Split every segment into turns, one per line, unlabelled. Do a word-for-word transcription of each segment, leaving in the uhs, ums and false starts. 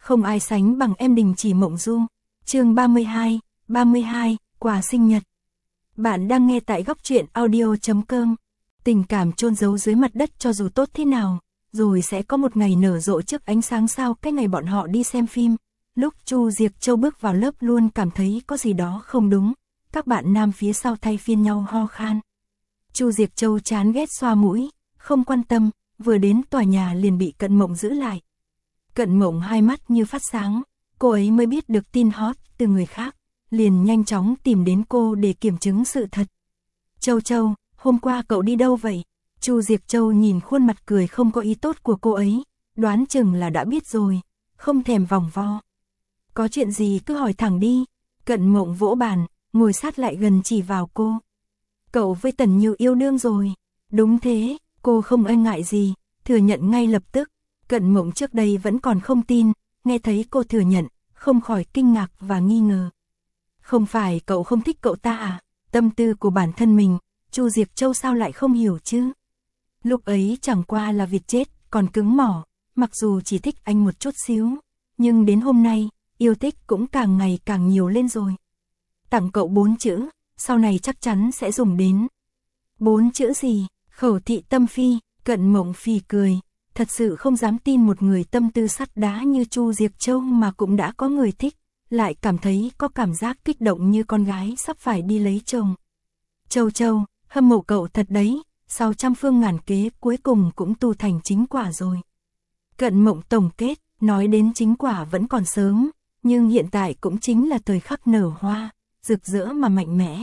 Không ai sánh bằng em Đình Chỉ Mộng Du. Chương ba mươi hai, ba mươi hai, quà sinh nhật. Bạn đang nghe tại góc truyện audio chấm com. Tình cảm chôn giấu dưới mặt đất cho dù tốt thế nào, rồi sẽ có một ngày nở rộ trước ánh sáng sao. Cái ngày bọn họ đi xem phim, lúc Chu Diệc Châu bước vào lớp luôn cảm thấy có gì đó không đúng. Các bạn nam phía sau thay phiên nhau ho khan. Chu Diệc Châu chán ghét xoa mũi, không quan tâm, vừa đến tòa nhà liền bị Cận Mộng giữ lại. Cận Mộng hai mắt như phát sáng, cô ấy mới biết được tin hot từ người khác, liền nhanh chóng tìm đến cô để kiểm chứng sự thật. Châu Châu, hôm qua cậu đi đâu vậy? Chu Diệc Châu nhìn khuôn mặt cười không có ý tốt của cô ấy, đoán chừng là đã biết rồi, không thèm vòng vo. Có chuyện gì cứ hỏi thẳng đi. Cận Mộng vỗ bàn, ngồi sát lại gần chỉ vào cô. Cậu với Tần Nhiêu yêu đương rồi. Đúng thế, cô không e ngại gì, thừa nhận ngay lập tức. Cận Mộng trước đây vẫn còn không tin, nghe thấy cô thừa nhận, không khỏi kinh ngạc và nghi ngờ. Không phải cậu không thích cậu ta à? Tâm tư của bản thân mình, Chu Diệc Châu sao lại không hiểu chứ? Lúc ấy chẳng qua là việc chết, còn cứng mỏ, mặc dù chỉ thích anh một chút xíu, nhưng đến hôm nay, yêu thích cũng càng ngày càng nhiều lên rồi. Tặng cậu bốn chữ, sau này chắc chắn sẽ dùng đến. Bốn chữ gì? Khẩu thị tâm phi. Cận Mộng phì cười, thật sự không dám tin một người tâm tư sắt đá như Chu Diệc Châu mà cũng đã có người thích, lại cảm thấy có cảm giác kích động như con gái sắp phải đi lấy chồng. Châu Châu, hâm mộ cậu thật đấy, sau trăm phương ngàn kế cuối cùng cũng tu thành chính quả rồi. Cận Mộng tổng kết, nói đến chính quả vẫn còn sớm, nhưng hiện tại cũng chính là thời khắc nở hoa, rực rỡ mà mạnh mẽ.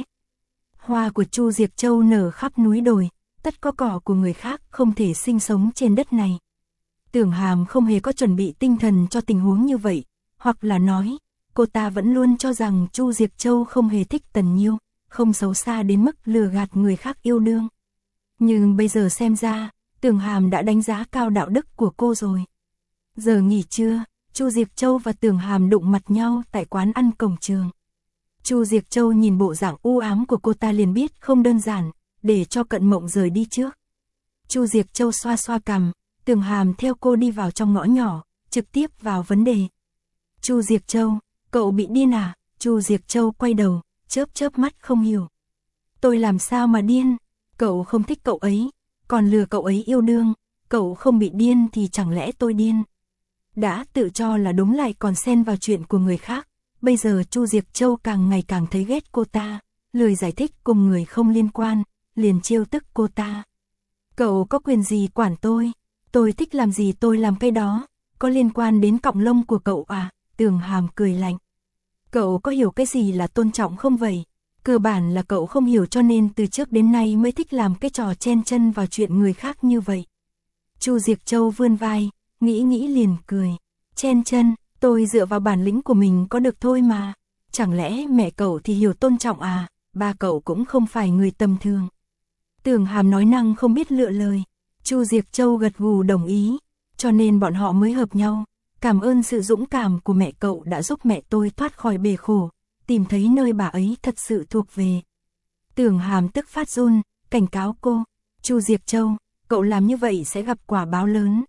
Hoa của Chu Diệc Châu nở khắp núi đồi, tất có cỏ của người khác không thể sinh sống trên đất này. Tưởng Hàm không hề có chuẩn bị tinh thần cho tình huống như vậy, hoặc là nói, cô ta vẫn luôn cho rằng Chu Diệc Châu không hề thích Tần Nhiêu, không xấu xa đến mức lừa gạt người khác yêu đương. Nhưng bây giờ xem ra, Tưởng Hàm đã đánh giá cao đạo đức của cô rồi. Giờ nghỉ trưa, Chu Diệc Châu và Tưởng Hàm đụng mặt nhau tại quán ăn cổng trường. Chu Diệc Châu nhìn bộ dạng u ám của cô ta liền biết không đơn giản, để cho Cận Mộng rời đi trước. Chu Diệc Châu xoa xoa cằm, Tưởng Hàm theo cô đi vào trong ngõ nhỏ, trực tiếp vào vấn đề. Chu Diệc Châu, cậu bị điên à? Chu Diệc Châu quay đầu, chớp chớp mắt không hiểu. Tôi làm sao mà điên? Cậu không thích cậu ấy, còn lừa cậu ấy yêu đương, cậu không bị điên thì chẳng lẽ tôi điên? Đã tự cho là đúng lại còn xen vào chuyện của người khác, bây giờ Chu Diệc Châu càng ngày càng thấy ghét cô ta, lười giải thích cùng người không liên quan, liền trêu tức cô ta. Cậu có quyền gì quản tôi? Tôi thích làm gì tôi làm cái đó, có liên quan đến cọng lông của cậu à? Tưởng Hàm cười lạnh. Cậu có hiểu cái gì là tôn trọng không vậy? Cơ bản là cậu không hiểu cho nên từ trước đến nay mới thích làm cái trò chen chân vào chuyện người khác như vậy. Chu Diệc Châu vươn vai, nghĩ nghĩ liền cười. Chen chân, tôi dựa vào bản lĩnh của mình có được thôi mà. Chẳng lẽ mẹ cậu thì hiểu tôn trọng à? Ba cậu cũng không phải người tầm thường. Tưởng Hàm nói năng không biết lựa lời. Chu Diệc Châu gật gù đồng ý, cho nên bọn họ mới hợp nhau. Cảm ơn sự dũng cảm của mẹ cậu đã giúp mẹ tôi thoát khỏi bể khổ, tìm thấy nơi bà ấy thật sự thuộc về. Tưởng Hàm tức phát run, cảnh cáo cô. Chu Diệc Châu, cậu làm như vậy sẽ gặp quả báo lớn.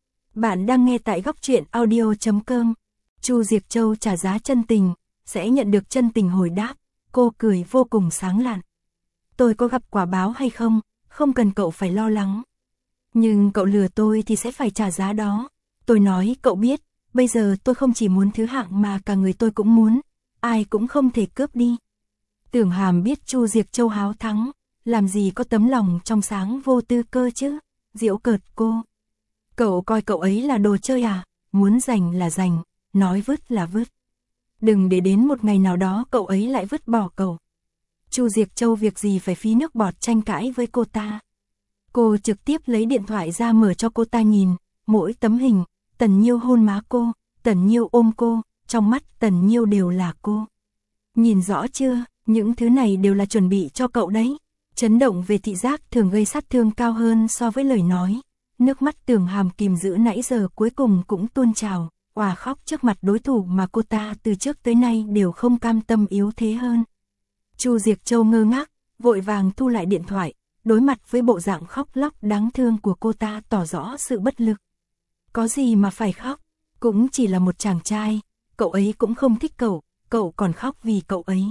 Bạn đang nghe tại góc truyện audio chấm com. Chu Diệc Châu trả giá chân tình, sẽ nhận được chân tình hồi đáp. Cô cười vô cùng sáng lạn. Tôi có gặp quả báo hay không, không cần cậu phải lo lắng. Nhưng cậu lừa tôi thì sẽ phải trả giá đó. Tôi nói cậu biết, bây giờ tôi không chỉ muốn thứ hạng mà cả người tôi cũng muốn, ai cũng không thể cướp đi. Tưởng Hàm biết Chu Diệc Châu háo thắng, làm gì có tấm lòng trong sáng vô tư cơ chứ, giễu cợt cô. Cậu coi cậu ấy là đồ chơi à, muốn giành là giành, nói vứt là vứt. Đừng để đến một ngày nào đó cậu ấy lại vứt bỏ cậu. Chu Diệc Châu việc gì phải phí nước bọt tranh cãi với cô ta. Cô trực tiếp lấy điện thoại ra mở cho cô ta nhìn, mỗi tấm hình, Tần Nhiêu hôn má cô, Tần Nhiêu ôm cô, trong mắt Tần Nhiêu đều là cô. Nhìn rõ chưa, những thứ này đều là chuẩn bị cho cậu đấy. Chấn động về thị giác thường gây sát thương cao hơn so với lời nói. Nước mắt Tưởng Hàm kìm giữ nãy giờ cuối cùng cũng tuôn trào, òa khóc trước mặt đối thủ mà cô ta từ trước tới nay đều không cam tâm yếu thế hơn. Chu Diệc Châu ngơ ngác, vội vàng thu lại điện thoại, đối mặt với bộ dạng khóc lóc đáng thương của cô ta tỏ rõ sự bất lực. Có gì mà phải khóc? Cũng chỉ là một chàng trai, cậu ấy cũng không thích cậu, cậu còn khóc vì cậu ấy.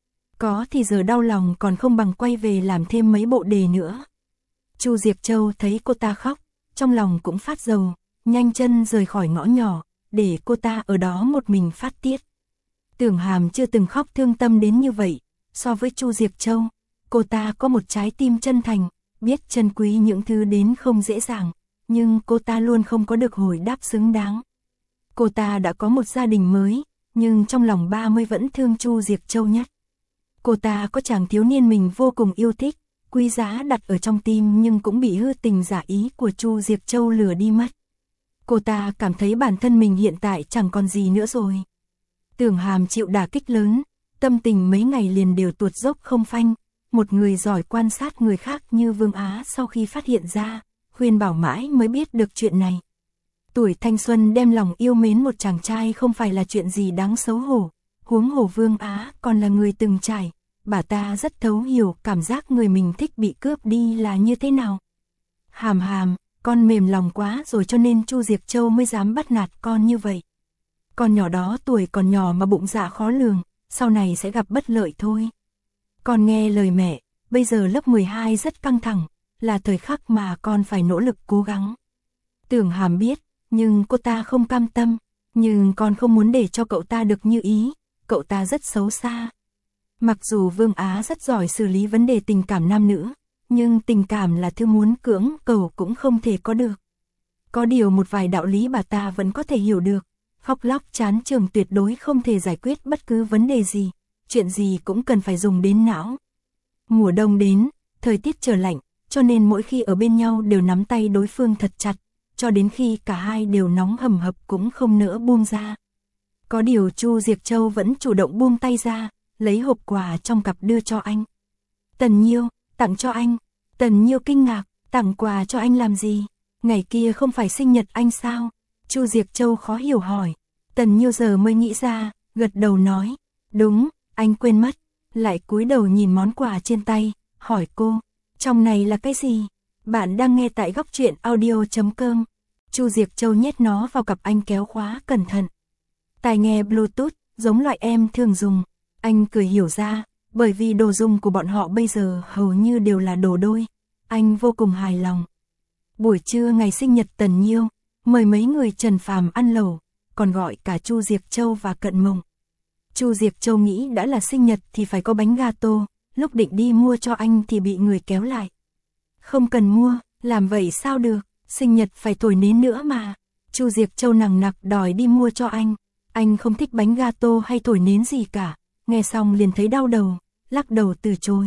Có thì giờ đau lòng còn không bằng quay về làm thêm mấy bộ đề nữa. Chu Diệc Châu thấy cô ta khóc, trong lòng cũng phát dầu, nhanh chân rời khỏi ngõ nhỏ, để cô ta ở đó một mình phát tiết. Tưởng Hàm chưa từng khóc thương tâm đến như vậy, so với Chu Diệc Châu, cô ta có một trái tim chân thành, biết trân quý những thứ đến không dễ dàng, nhưng cô ta luôn không có được hồi đáp xứng đáng. Cô ta đã có một gia đình mới, nhưng trong lòng ba mươi vẫn thương Chu Diệc Châu nhất. Cô ta có chàng thiếu niên mình vô cùng yêu thích, quý giá đặt ở trong tim nhưng cũng bị hư tình giả ý của Chu Diệc Châu lừa đi mất. Cô ta cảm thấy bản thân mình hiện tại chẳng còn gì nữa rồi. Tưởng Hàm chịu đả kích lớn, tâm tình mấy ngày liền đều tuột dốc không phanh. Một người giỏi quan sát người khác như Vương Á sau khi phát hiện ra, khuyên bảo mãi mới biết được chuyện này. Tuổi thanh xuân đem lòng yêu mến một chàng trai không phải là chuyện gì đáng xấu hổ, huống hồ Vương Á còn là người từng trải, bà ta rất thấu hiểu cảm giác người mình thích bị cướp đi là như thế nào. Hàm Hàm, con mềm lòng quá rồi cho nên Chu Diệc Châu mới dám bắt nạt con như vậy. Con nhỏ đó tuổi còn nhỏ mà bụng dạ khó lường, sau này sẽ gặp bất lợi thôi. Con nghe lời mẹ, bây giờ lớp mười hai rất căng thẳng, là thời khắc mà con phải nỗ lực cố gắng. Tưởng Hàm biết, nhưng cô ta không cam tâm, nhưng con không muốn để cho cậu ta được như ý, cậu ta rất xấu xa. Mặc dù Vương Á rất giỏi xử lý vấn đề tình cảm nam nữ, nhưng tình cảm là thứ muốn cưỡng cầu cũng không thể có được. Có điều một vài đạo lý bà ta vẫn có thể hiểu được, khóc lóc chán chường tuyệt đối không thể giải quyết bất cứ vấn đề gì, chuyện gì cũng cần phải dùng đến não. Mùa đông đến, thời tiết trở lạnh, cho nên mỗi khi ở bên nhau đều nắm tay đối phương thật chặt, cho đến khi cả hai đều nóng hầm hập cũng không nỡ buông ra. Có điều Chu Diệc Châu vẫn chủ động buông tay ra, lấy hộp quà trong cặp đưa cho anh. Tần Nhiêu, tặng cho anh. Tần Nhiêu kinh ngạc, tặng quà cho anh làm gì? Ngày kia không phải sinh nhật anh sao? Chu Diệc Châu khó hiểu hỏi. Tần Nhiêu giờ mới nghĩ ra, gật đầu nói. Đúng, anh quên mất. Lại cúi đầu nhìn món quà trên tay, hỏi cô. Trong này là cái gì? Bạn đang nghe tại góc truyện audio chấm com. Chu Diệc Châu nhét nó vào cặp anh kéo khóa cẩn thận. Tai nghe Bluetooth, giống loại em thường dùng. Anh cười hiểu ra, bởi vì đồ dùng của bọn họ bây giờ hầu như đều là đồ đôi. Anh vô cùng hài lòng. Buổi trưa ngày sinh nhật Tần Nhiêu, mời mấy người Trần Phàm ăn lẩu, còn gọi cả Chu Diệc Châu và Cận Mộng. Chu Diệc Châu nghĩ đã là sinh nhật thì phải có bánh gato, lúc định đi mua cho anh thì bị người kéo lại. Không cần mua, làm vậy sao được, sinh nhật phải thổi nến nữa mà. Chu Diệc Châu nằng nặc đòi đi mua cho anh. Anh không thích bánh gato hay thổi nến gì cả, nghe xong liền thấy đau đầu, lắc đầu từ chối.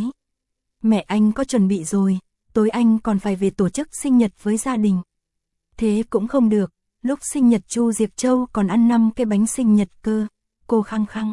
Mẹ anh có chuẩn bị rồi, tối anh còn phải về tổ chức sinh nhật với gia đình. Thế cũng không được, lúc sinh nhật Chu Diệc Châu còn ăn năm cái bánh sinh nhật cơ, cô khăng khăng.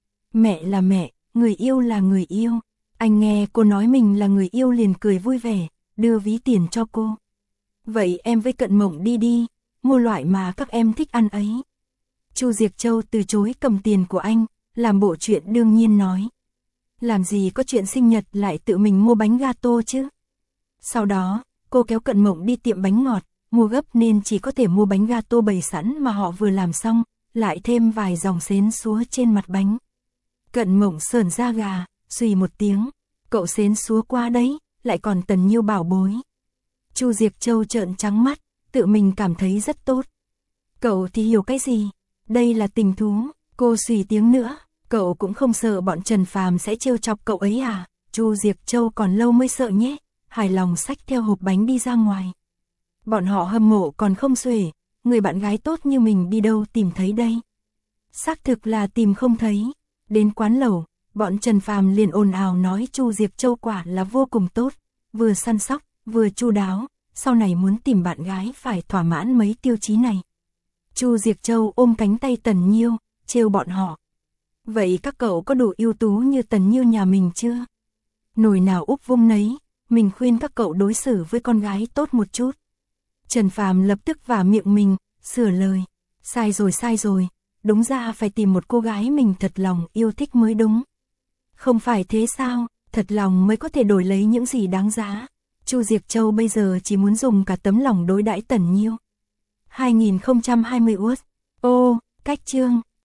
Mẹ là mẹ, người yêu là người yêu. Anh nghe cô nói mình là người yêu liền cười vui vẻ, đưa ví tiền cho cô. Vậy em với Cận Mộng đi đi, mua loại mà các em thích ăn ấy. Chu Diệc Châu từ chối cầm tiền của anh, làm bộ chuyện đương nhiên nói. Làm gì có chuyện sinh nhật lại tự mình mua bánh gato chứ. Sau đó, cô kéo Cận Mộng đi tiệm bánh ngọt, mua gấp nên chỉ có thể mua bánh gato bày sẵn mà họ vừa làm xong, lại thêm vài dòng xến xúa trên mặt bánh. Cận Mộng sởn da gà, xùy một tiếng, cậu xến xúa qua đấy, lại còn Tần Nhiêu bảo bối. Chu Diệc Châu trợn trắng mắt, tự mình cảm thấy rất tốt. Cậu thì hiểu cái gì, đây là tình thú, cô xùy tiếng nữa, cậu cũng không sợ bọn Trần Phàm sẽ trêu chọc cậu ấy à? Chu Diệc Châu còn lâu mới sợ nhé, hài lòng xách theo hộp bánh đi ra ngoài. Bọn họ hâm mộ còn không xuể, người bạn gái tốt như mình đi đâu tìm thấy đây. Xác thực là tìm không thấy, đến quán lẩu, bọn Trần Phàm liền ồn ào nói Chu Diệc Châu quả là vô cùng tốt, vừa săn sóc, vừa chu đáo, sau này muốn tìm bạn gái phải thỏa mãn mấy tiêu chí này. Chu Diệc Châu ôm cánh tay Tần Nhiêu, trêu bọn họ. Vậy các cậu có đủ ưu tú như Tần Nhiêu nhà mình chưa? Nồi nào úp vung nấy, mình khuyên các cậu đối xử với con gái tốt một chút. Trần Phàm lập tức vả miệng mình, sửa lời. Sai rồi sai rồi, đúng ra phải tìm một cô gái mình thật lòng yêu thích mới đúng. Không phải thế sao, thật lòng mới có thể đổi lấy những gì đáng giá. Chu Diệc Châu bây giờ chỉ muốn dùng cả tấm lòng đối đãi Tần Nhiêu. hai nghìn không trăm hai mươi u ét, Ô, cách chương.